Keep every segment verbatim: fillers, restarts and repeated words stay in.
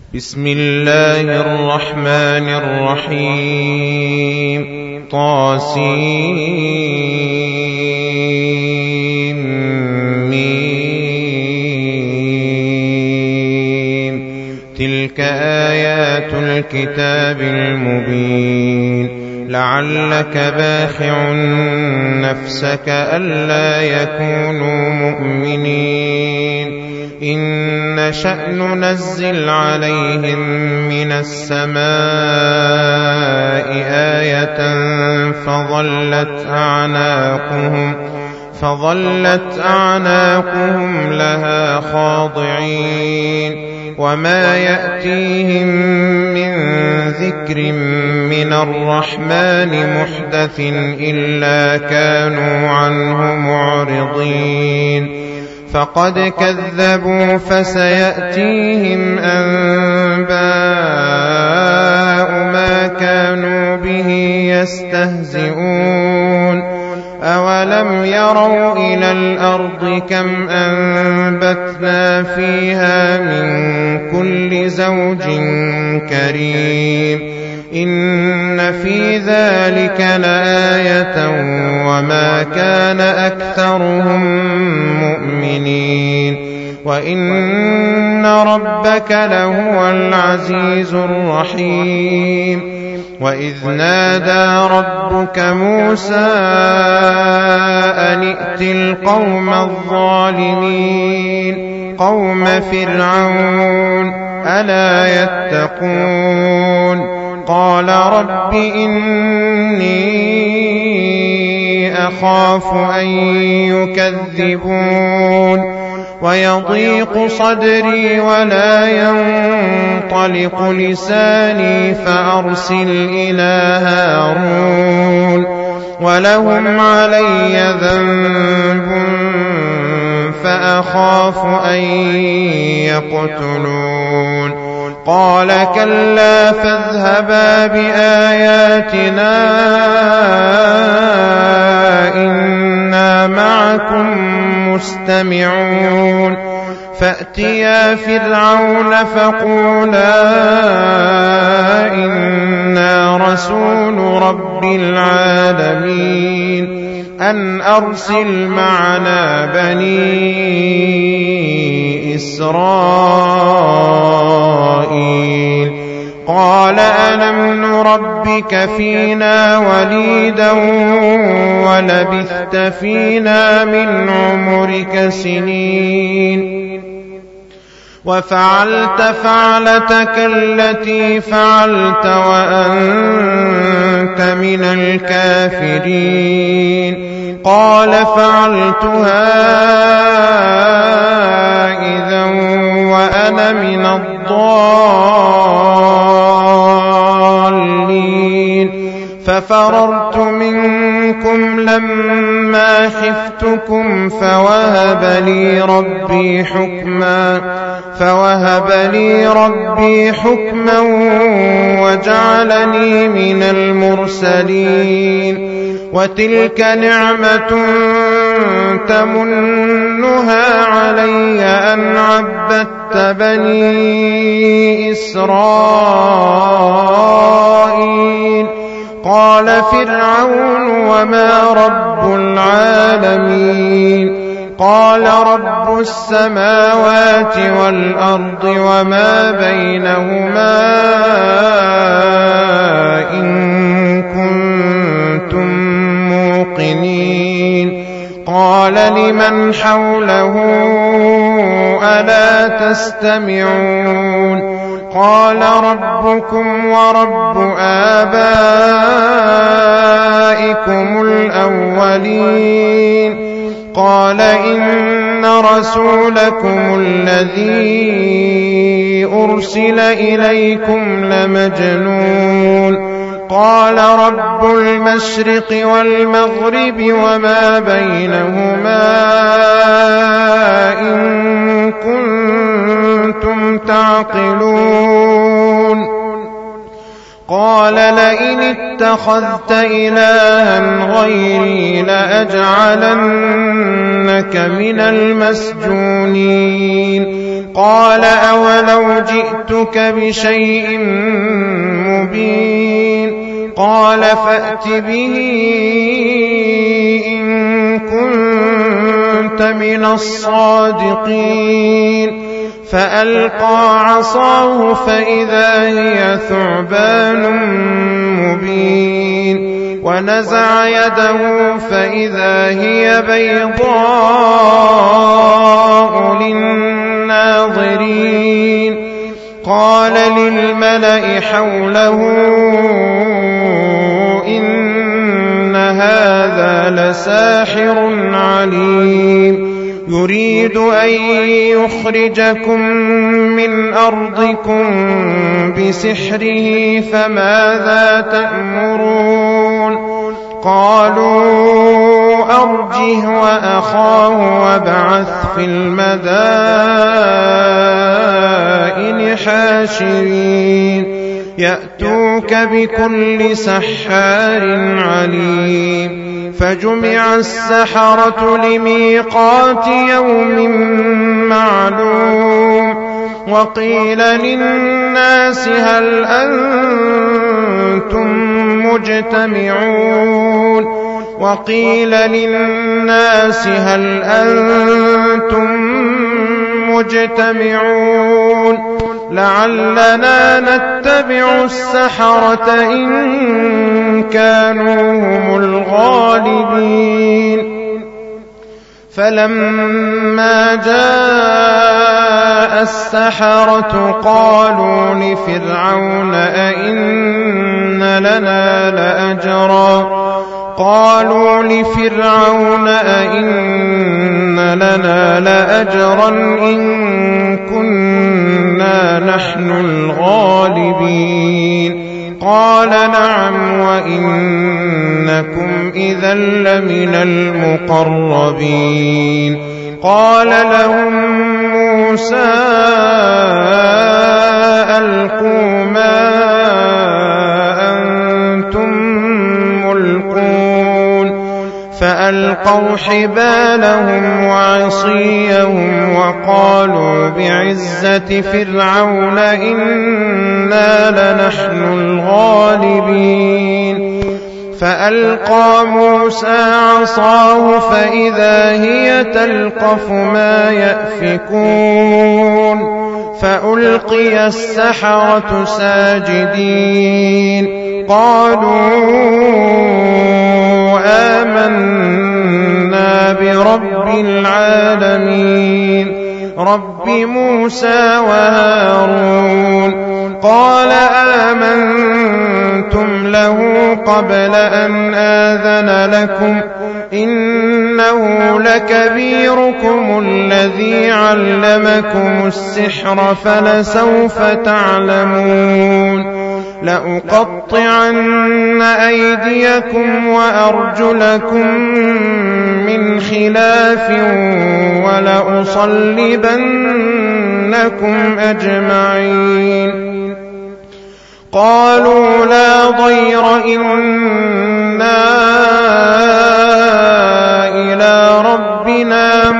بسم الله الرحمن الرحيم. طاسيم ميم. تلك آيات الكتاب المبين. لعلك باخع نفسك ألا يكونوا مؤمنين إن نشأ ننزل عليهم من السماء آية فظلت أعناقهم فظلت أعناقهم لها خاضعين وما يأتيهم من ذكر من الرحمن محدث إلا كانوا عنه معرضين فقد كذبوا فسيأتيهم أنباء ما كانوا به يستهزئون أولم يروا إلى الأرض كم أنبتنا فيها من كل زوج كريم إن في ذلك لآية وما كان أكثرهم مؤمنين وإن ربك لهو العزيز الرحيم. وإذ نادى ربك موسى أن ائت القوم الظالمين قوم فرعون ألا يتقون قال رب إني أخاف أن يكذبون ويضيق صدري ولا ينطلق لساني فأرسل إلى هارون ولهم علي ذنب فأخاف أن يقتلون قال كلا فاذهبا بآياتنا إنا معكم مستمعون فأتيا فرعون فقولا إنا رسول رب العالمين أن أرسل معنا بني إسرائيل قال ألم نربك فينا وليدا ولبثت فينا من عمرك سنين وفعلت فعلتك التي فعلت وأنت من الكافرين قال فعلتها إذا وأنا من الضالين ففررت منكم لما خفتكم فوهب لي ربي حكما فوهب لي ربي حكما وجعلني من المرسلين وتلك نعمة تمنها علي أن عبدت بني إسرائيل قال فرعون وما رب العالمين قال رب السماوات والأرض وما بينهما إن كنتم موقنين قال لمن حوله ألا تستمعون قال ربكم ورب آبائكم الأولين قال إن رسولكم الذي أرسل إليكم لمجنون قال رب المشرق والمغرب وما بينهما إن كنتم تعقلون قال لئن اتخذت إلها غيري لأجعلنك من المسجونين قال أولو جئتك بشيء مبين قال فأت به إن كنت من الصادقين فألقى عصاه فإذا هي ثعبان مبين ونزع يده فإذا هي بيضاء للناظرين قال للملأ حوله إن هذا لساحر عليم يريد أن يخرجكم من أرضكم بسحره فماذا تأمرون قالوا أرجه وأخاه وابعث في المدائن حاشرين يأتوك بكل سحار عليم فجمع السحرة لميقات يوم معلوم وقيل للناس هل أنتم مجتمعون وقيل للناس هل أنتم مجتمعون لعلنا نتبع السحرة إن كانوا هم الغالبين فلما جاء السحرة قالوا لفرعون أئن لنا لأجرا قالوا لفرعون أئن لنا لأجرا إن كنا نحن الغالبين قال نعم وإنكم إذا لمن المقربين قال لهم موسى ألقوا ما أنتم ملقون فألقوا حبالهم وعصيهم وقالوا بعزة فرعون إنا لنحن الغالبين فألقى موسى عصاه فإذا هي تلقف ما يأفكون فألقي السحرة ساجدين قالوا آمنا برب العالمين رب موسى وهارون قال آمنتم له قبل أن آذن لكم إنه لكبيركم الذي علمكم السحر فلسوف تعلمون لأقطعن أيديكم وأرجلكم من خلاف ولأصلبنكم أجمعين قالوا لا ضير إنا إلى ربنا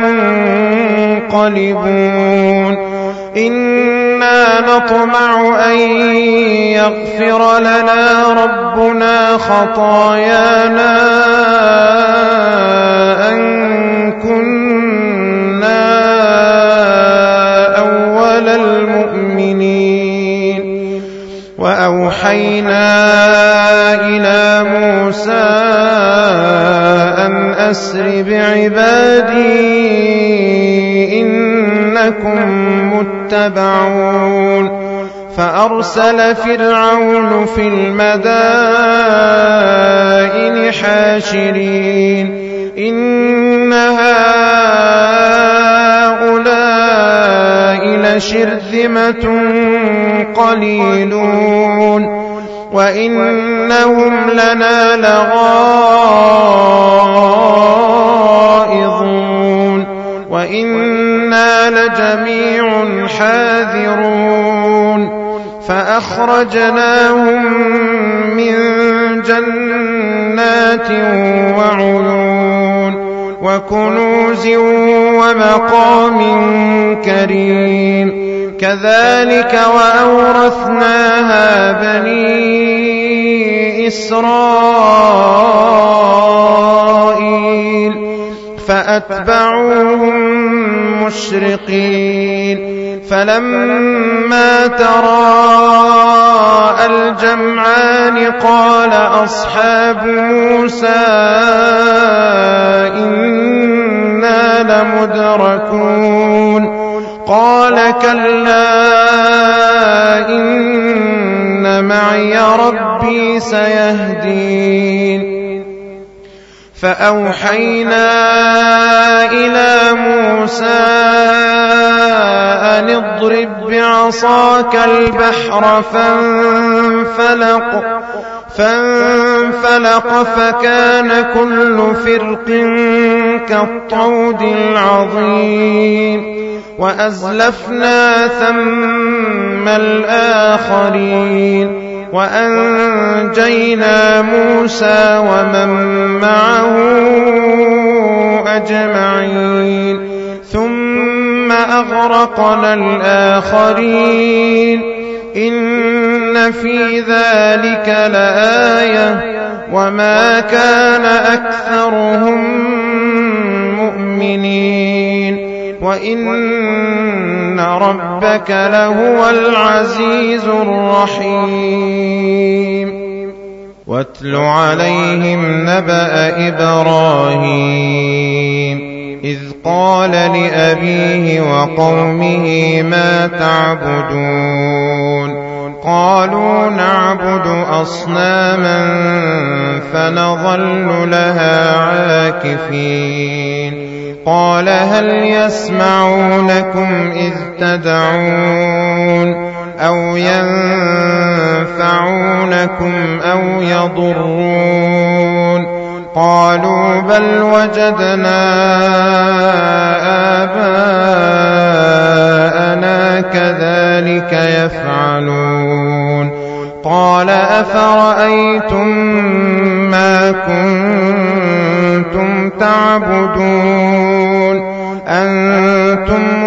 منقلبون إنا نطمع أن يغفر لنا ربنا خطايانا أن كنا أول المؤمنين وأوحينا إلى موسى أن أسر بعبادي إنكم متبعون فأرسل فرعون في المدائن حاشرين إن هؤلاء لشرذمة قليلون وإنهم لنا لغائظون وإنا لجميع حاذرون فأخرجناهم من جنات وعيون وكنوز ومقام كريم كذلك وأورثناها بني إسرائيل فأتبعوهم مشرقين فلما تراءى الجمعان قال أصحاب موسى إنا لمدركون قال كلا إن معي ربي سيهدين فأوحينا إلى موسى أن اضرب بعصاك البحر فانفلق فانفلق فكان كل فرق كالطود العظيم وأزلفنا ثم الآخرين وأنجينا موسى ومن معه أجمعين ثم أغرقنا الآخرين إن في ذلك لآية وما كان أكثرهم مؤمنين وإن ربك لهو العزيز الرحيم واتل عليهم نبأ إبراهيم إذ قال لأبيه وقومه ما تعبدون قالوا نعبد أصناما فنظل لها عاكفين قال هل يسمعونكم إذ تدعون أو ينفعونكم أو يضرون قالوا بل وجدنا آباءنا كذلك يفعلون قال أفرأيتم ما كنتم تعبدون أنتم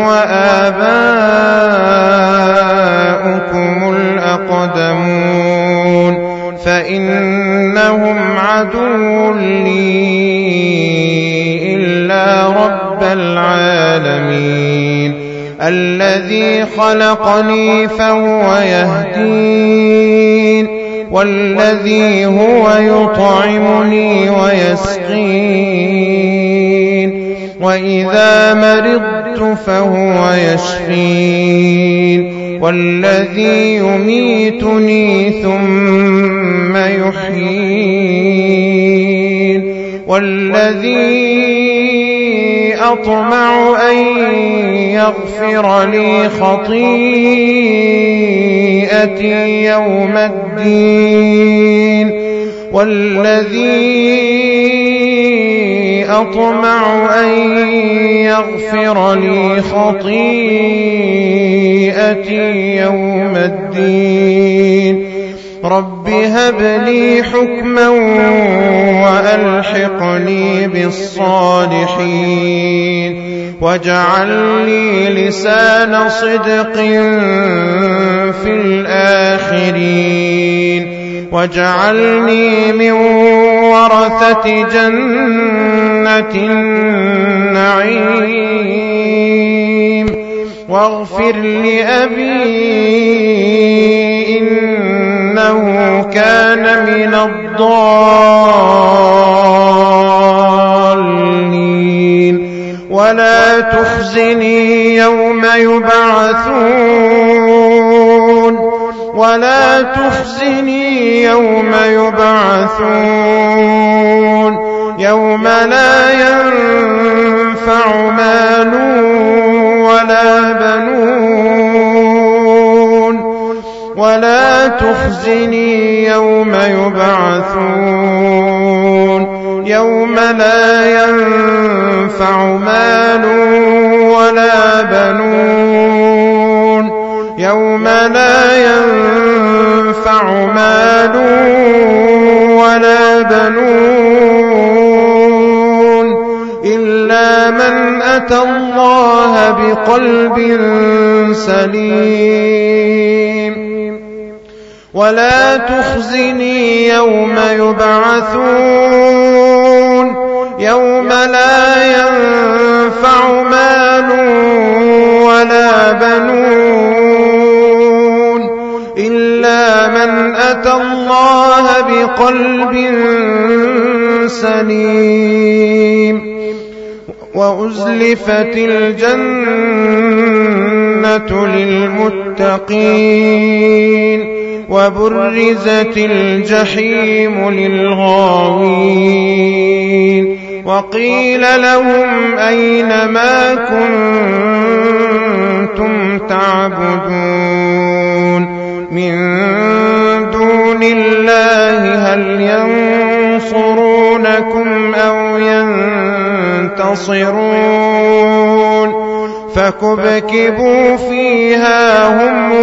وآباؤكم الأقدمون فإنهم عدو لي إلا رب العالمين الذي خلقني فهو يهدين والذي هو يطعمني ويسقين وإذا مرضت فهو يشفين والذي يميتني ثم يحيين والذي أطمع أن يغفر لي خطيئتي يوم الدين والذي أطمع أن يغفر لي خطيئتي يوم الدين رب هب لي حكما وألحقني بالصالحين واجعل لي لسان صدق في الآخرين واجعلني من ورثة جنة النعيم واغفر لأبي إنه كان من الضالين ولا تخزني يوم يبعثون ولا تخزني يوم يبعثون يوم لا ينفع مال ولا بنون ولا تخزني يوم يبعثون يوم لا ينفع مال ولا بنون يوم لا ينفع مال ولا بنون إلا أتى الله بقلب سليم ولا تخزني يوم يبعثون يوم لا ينفع مال ولا بنون إلا من أتى الله بقلب سليم وأزلفت الجنة للمتقين وبرزت الجحيم للغاوين وقيل لهم أين ما كنتم تعبدون من دون الله هل ينصرونكم أو ينتصرون فكبكبوا فيها هم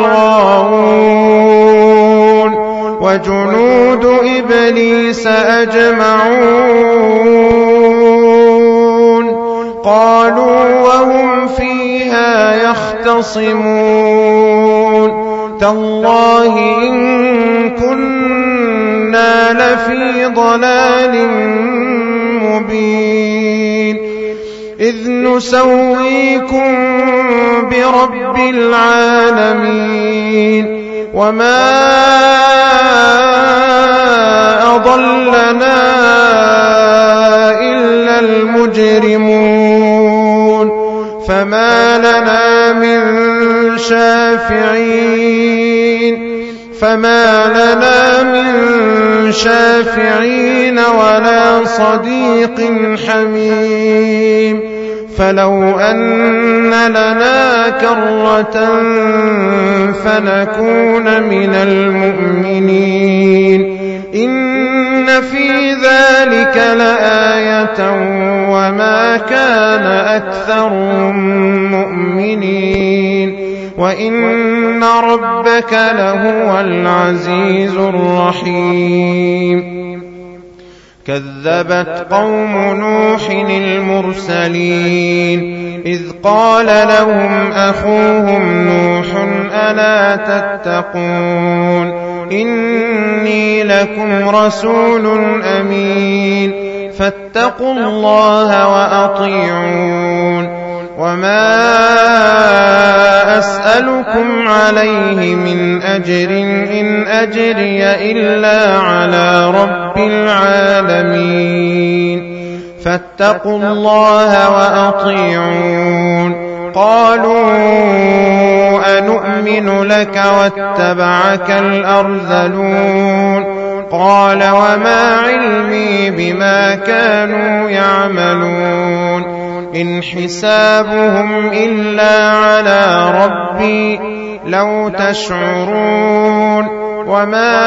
والغاوون وجنود إبليس أجمعون قالوا وهم فيها يختصمون تالله إن كنا لفي ضلال مبين إذ نسويكم برب العالمين وما أضلنا إلا المجرمون فما لنا من شافعين فما لنا من شافعين ولا صديق حميم فلو أن لنا كرة فنكون من المؤمنين إن في ذلك لآية وما كان أكثرهم مؤمنين وإن ربك لهو العزيز الرحيم كذبت قوم نوح المرسلين إذ قال لهم أخوهم نوح ألا تتقون إني لكم رسول أمين فاتقوا الله وأطيعون وما أسألكم عليه من أجر إن أجري إلا على رب العالمين فاتقوا الله وأطيعون قالوا أنؤمن لك واتبعك الأرذلون قال وما علمي بما كانوا يعملون إن حسابهم إلا على ربي لو تشعرون وما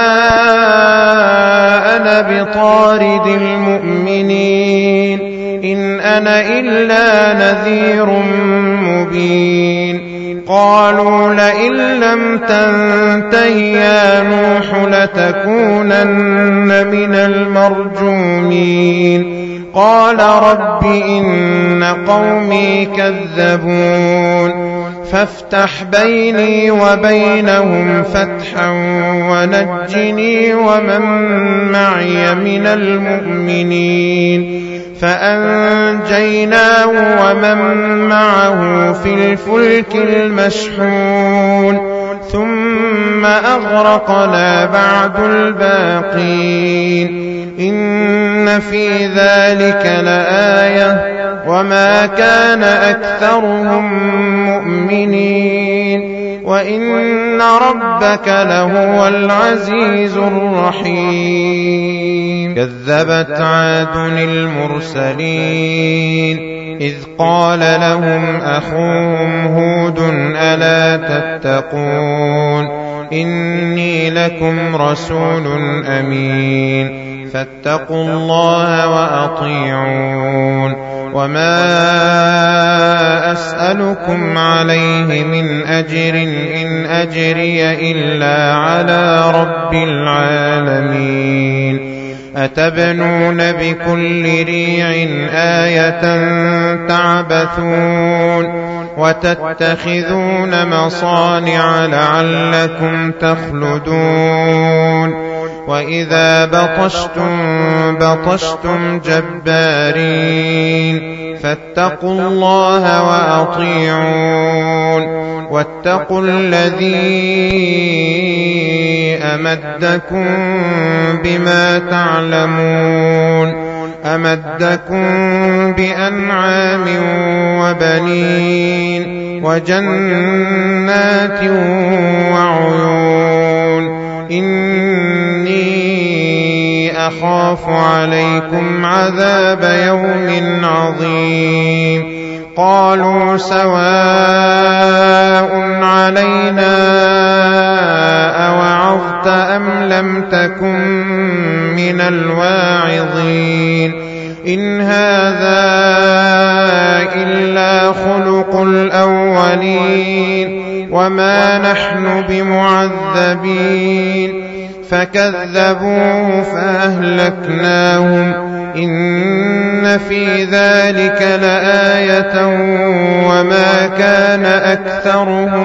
أنا بطارد المؤمنين إن أنا إلا نذير مبين قالوا لئن لم تنته يا نوح لتكونن من المرجومين قال رب إن قومي كذبون فافتح بيني وبينهم فتحا ونجني ومن معي من المؤمنين فأنجيناه ومن معه في الفلك المشحون ثم أغرقنا بعد الباقين إن في ذلك لآية وما كان أكثرهم مؤمنين وإن ربك لهو العزيز الرحيم كذبت عاد المرسلين إذ قال لهم أخوهم هود ألا تتقون إني لكم رسول أمين فاتقوا الله وأطيعون وما أسألكم عليه من أجر إن أجري إلا على رب العالمين أتبنون بكل ريع آية تعبثون وتتخذون مصانع لعلكم تخلدون وإذا بطشتم بطشتم جبارين فاتقوا الله وأطيعون واتقوا الذي أمدكم بما تعلمون أمدكم بأنعام وبنين وجنات وعيون إني أخاف عليكم عذاب يوم عظيم قالوا سواء علينا أوعظت أم لم تكن من الواعظين إن هذا إلا خلق الأولين وما نحن بمعذبين فكذبوه فأهلكناهم إن في ذلك لآية وما كان أكثرهم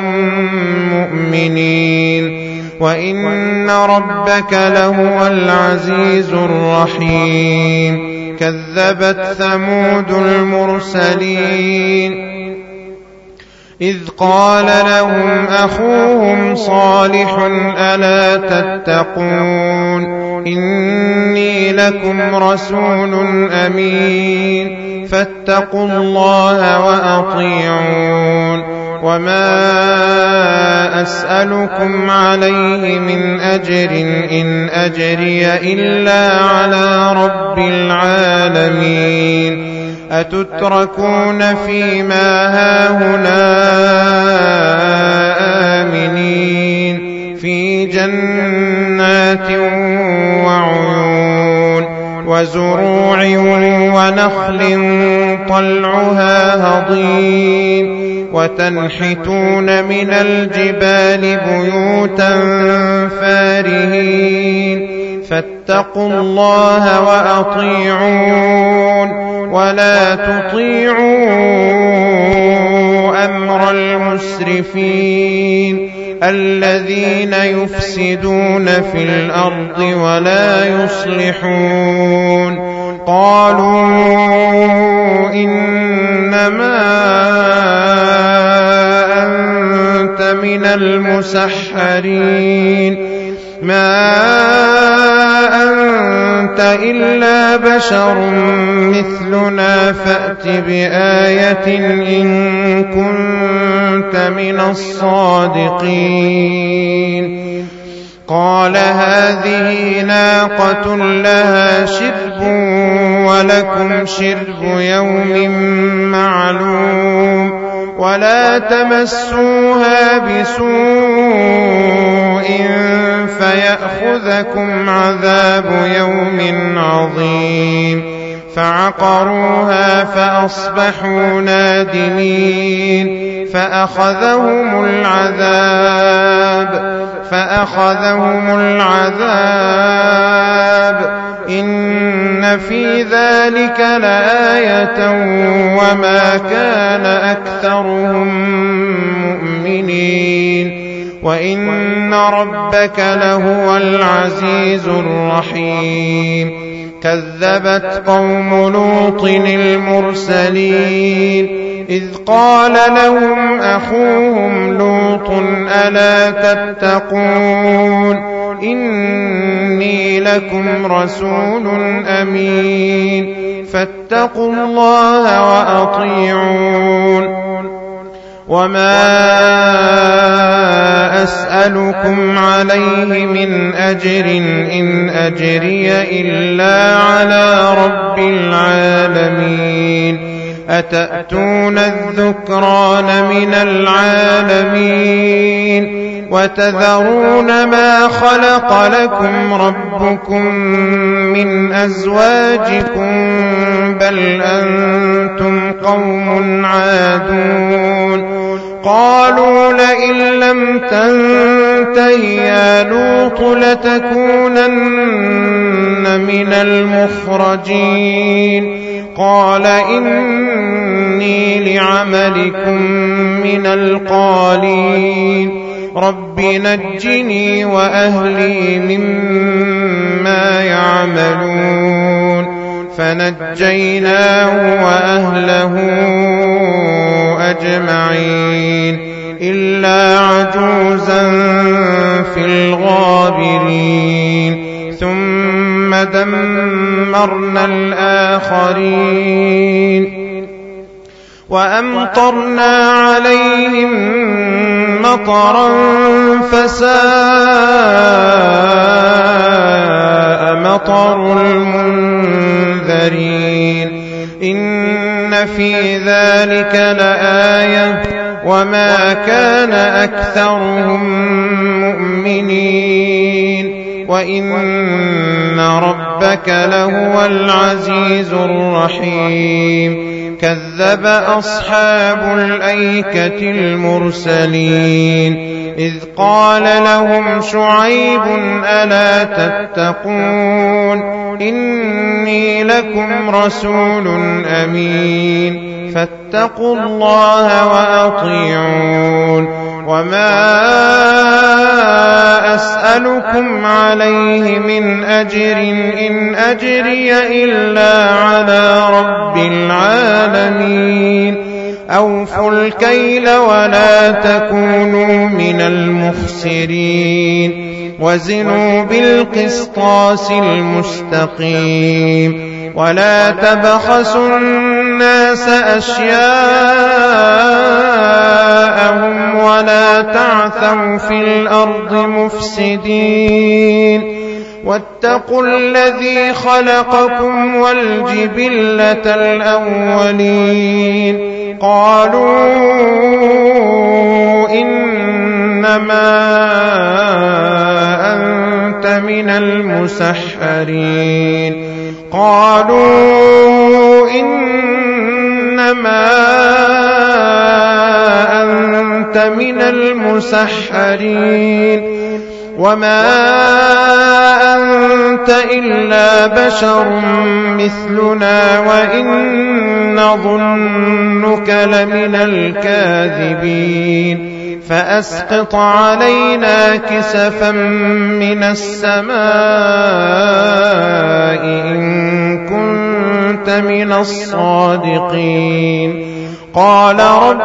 مؤمنين وإن ربك لهو العزيز الرحيم كذبت ثمود المرسلين إذ قال لهم أخوهم صالح ألا تتقون إني لكم رسول أمين فاتقوا الله وأطيعون وما أسألكم عليه من أجر إن أجري إلا على رب العالمين أتتركون فيما هاهنا آمنين في جنات وعيون وزروع ونخل طلعها هضيم وتنحتون من الجبال بيوتا فارهين فاتقوا الله وأطيعون ولا تطيعوا أمر المسرفين الذين يفسدون في الأرض ولا يصلحون قالوا إنما أنت من المسحرين ما أنت إلا بشر مثلنا فأت بآية إن كنت من الصادقين قال هذه ناقة لها شرب ولكم شرب يوم معلوم ولا تمسوها بسوء فيأخذكم عذاب يوم عظيم فعقروها فأصبحوا نادمين فأخذهم العذاب فأخذهم العذاب إن في ذلك لآية وما كان أكثرهم مؤمنين وإن ربك لهو العزيز الرحيم كذبت قوم لوط المرسلين إذ قال لهم أخوهم لوط ألا تتقون إني لكم رسول أمين فاتقوا الله وأطيعون وما أسألكم عليه من أجر إن أجري إلا على رب العالمين أتأتون الذكران من العالمين وتذرون ما خلق لكم ربكم من أزواجكم بل أنتم قوم عادون قالوا لئن لم تنته يا لوط لتكونن من المخرجين قال إني لعملكم من القالين رب نجني وأهلي مما يعملون فنجيناه وأهله أجمعين إلا عجوزا في الغابرين ثم دمرنا الآخرين وأمطرنا عليهم مطرا فساء مطر المنذرين إن في ذلك لآية وما كان أكثرهم مؤمنين وإن ربك لهو العزيز الرحيم كذب أصحاب الأيكة المرسلين إذ قال لهم شعيب ألا تتقون إني لكم رسول أمين فاتقوا الله وأطيعون وما أسألكم عليه من أجر إن أجري إلا على رب العالمين أوفوا الكيل ولا تكونوا من المخسرين وزنوا بالقسطاس المستقيم ولا تبخسوا الناس أشياءهم ولا تعثوا في الأرض مفسدين واتقوا الذي خلقكم والجبلة الأولين قالوا إنما أنت من المسحرين قالوا إنما أنت من المسحرين وما أنت إلا بشر مثلنا وإن نظنك لمن الكاذبين فأسقط علينا كسفا من السماء إن كنت من الصادقين قال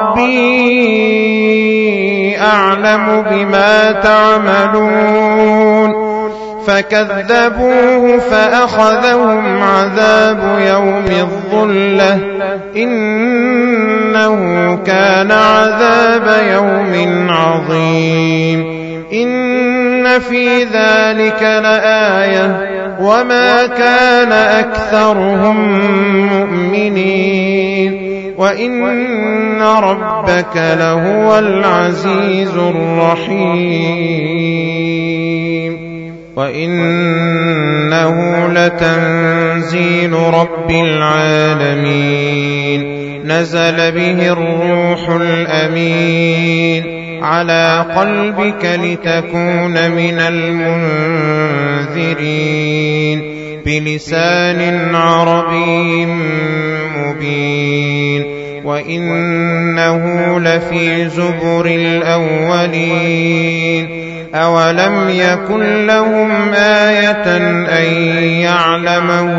ربي أعلم بما تعملون فكذبوه فأخذهم عذاب يوم الظلة إنه كان عذاب يوم عظيم إن في ذلك لآية وما كان أكثرهم مؤمنين وإن ربك لهو العزيز الرحيم وإنه لتنزيل رب العالمين نزل به الروح الأمين على قلبك لتكون من المنذرين بلسان عربي مبين وإنه لفي زبر الأولين أولم يكن لهم آية أن يعلمه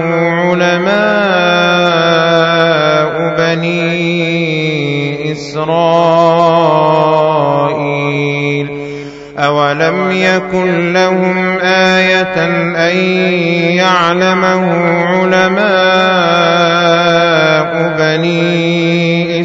علماء بني إسرائيل أولم يكن لهم آية أن يعلمه علماء بني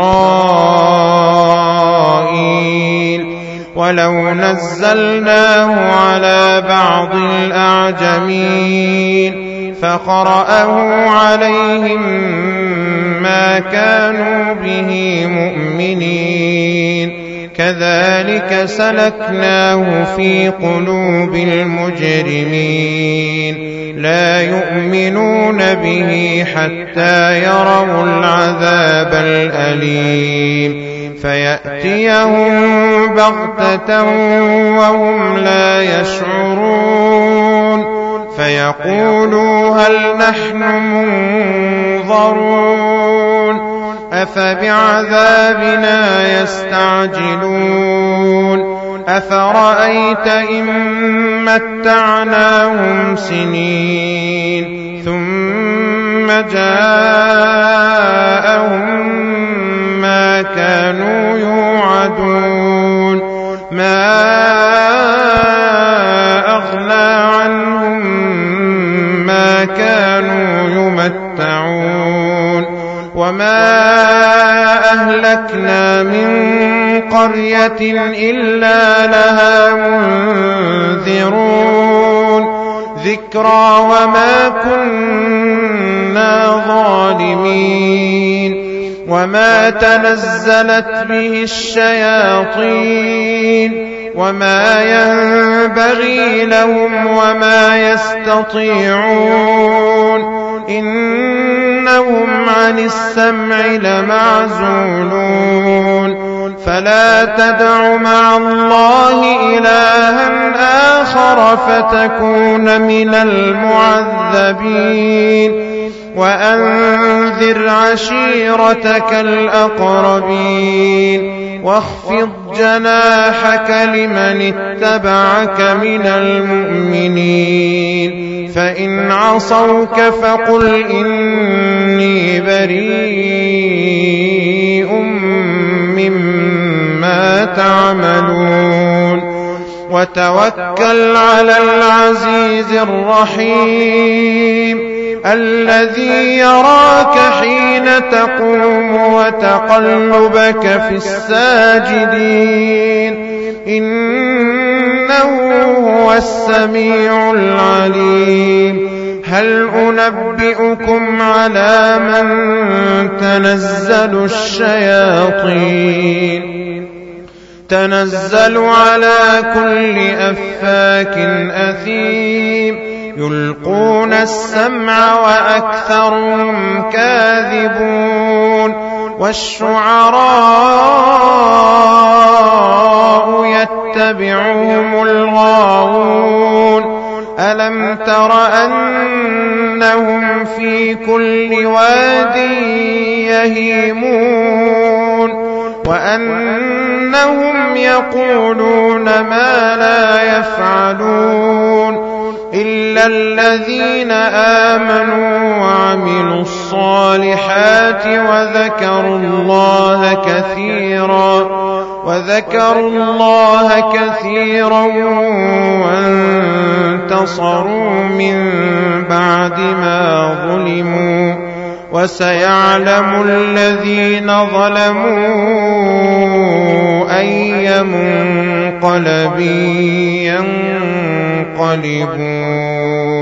إسرائيل ولو نزلناه على بعض الأعجمين فقرأه عليهم ما كانوا به مؤمنين كذلك سلكناه في قلوب المجرمين لا يؤمنون به حتى يروا العذاب الأليم فيأتيهم بغتة وهم لا يشعرون فيقولوا هل نحن منظرون أفبعذابنا يستعجلون أفرأيت إن متعناهم سنين ثم جاءهم ما كانوا يوعدون ما أغنى عنهم ما كانوا يمتعون وما أهلكنا من قرية إلا لها منذرون ذكرى وما كنا ظالمين وما تنزلت به الشياطين وما ينبغي لهم وما يستطيعون إنهم عن السمع لمعزولون فلا تدع مع الله إلها آخر فتكون من المعذبين وأنذر عشيرتك الأقربين واخفض جناحك لمن اتبعك من المؤمنين فإن عصوك فقل إني بريء مما تعملون وتوكل على العزيز الرحيم الذي يراك حين تقوم وتقلبك في الساجدين إنه هو السميع العليم هل أنبئكم على من تنزل الشياطين تنزل على كل أفاك أثيم يلقون السمع وأكثرهم كاذبون والشعراء يتبعهم الغاوون ألم تر أنهم في كل واد يهيمون وأنهم يقولون ما لا يفعلون إلا الذين آمنوا وعملوا الصالحات وذكروا الله كثيرا وذكروا الله كثيرا وانتصروا من بعد ما ظلموا وسيعلم الذين ظلموا أي منقلب ينقلبون